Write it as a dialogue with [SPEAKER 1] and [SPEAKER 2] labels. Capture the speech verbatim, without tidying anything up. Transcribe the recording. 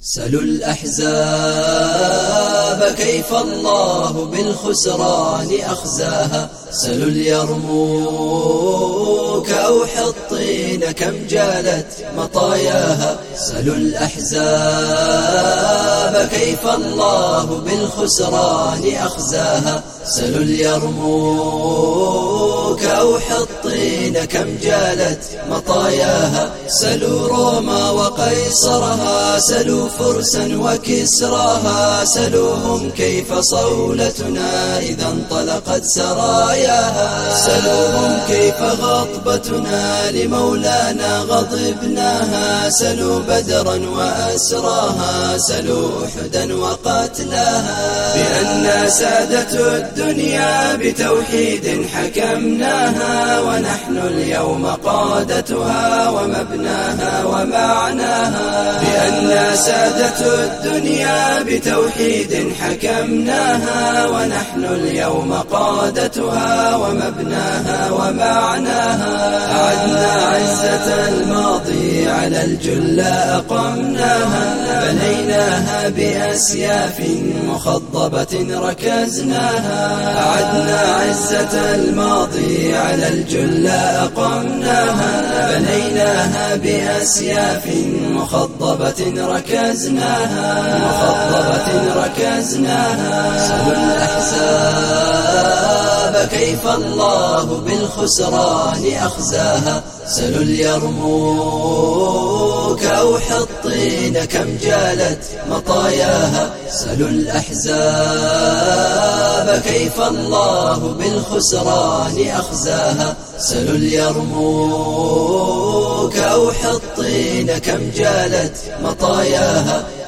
[SPEAKER 1] سلوا الأحزاب كيف الله بالخسران أخزاها. سلوا اليرموك أو حطين كم جالت مطاياها. سلوا الأحزاب كيف الله بالخسران أخزاها. سلوا اليرموك أو حطين كم جالت مطاياها. سلوا روما وقيصرها، سلوا فرسا وكسراها، سلوهم كيف صولتنا إذا انطلقت سراياها. سلوهم كيف غضبتنا لمولانا غضبناها. سلوا بدرا وأسراها، سلوا أحدا وقتلاها. بأننا سادة الدنيا بتوحيد حكمناها، ونحن اليوم قادتها ومبناها ومعناها. بأننا سادة الدنيا بتوحيد حكمناها، ونحن اليوم قادتها ومبناها ومعناها. أعدنا عزة الماضي على الجلة أقمناها، بنيناها بأسياف مخضبة ركزناها. أعدنا عزة الماضي على الجلة أقمناها، بنيناها بأسياف مخضبة ركزناها مخضبة ركزناها. سلوا الأحزاب كيف الله بالخسران أخزاها. سلوا اليرموك أو حطين كم جالت مطاياها. سلوا الأحزاب كيف الله بالخسران أخزاها. سلوا اليرموك أو حطين كم جالت مطاياها.